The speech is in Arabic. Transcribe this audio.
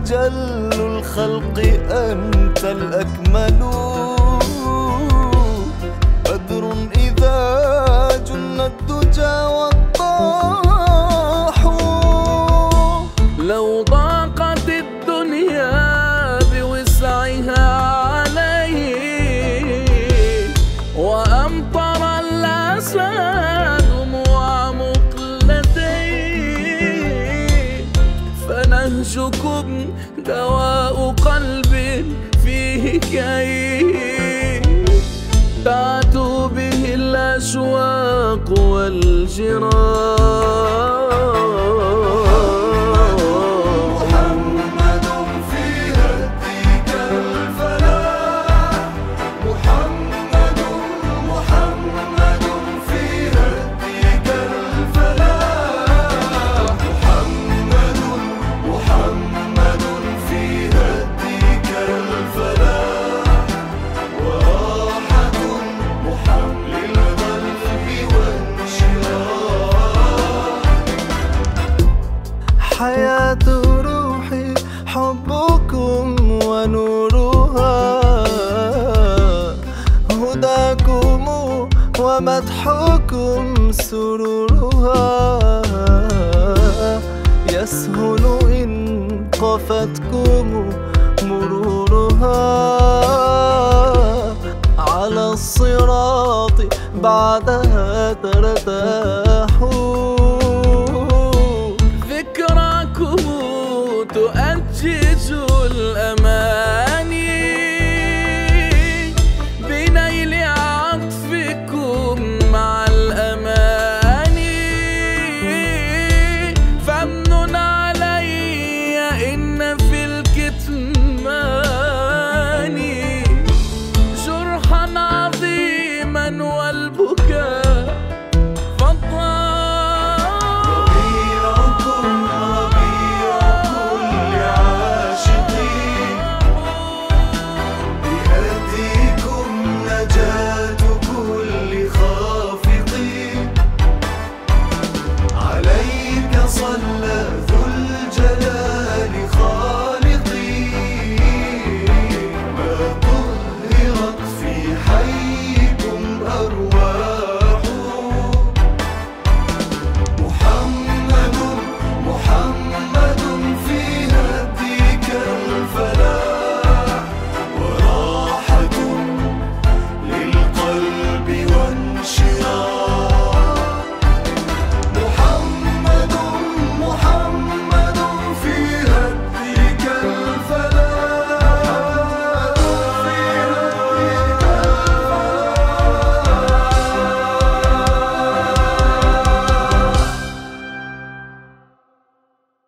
أجل الخلق أنت الأكمل، بدر إذا جن الدجى والضاح. لو ضاقت الدنيا بوسعها عليه وأمطر الأسى دموع مقلتيه، فنهجكم دواء قلب فيه كي تعتو به الأشواق والجراح. حياة روحي حبكم ونورها، هداكم ومدحكم سرورها، يسهل إن قفتكم مرورها، على الصراط بعدها ترتاحوا. تؤجج الأماني بنيل عطفكم مع الأماني، فامنن علي إن في الكتمان جرحا عظيما والبكاء صلى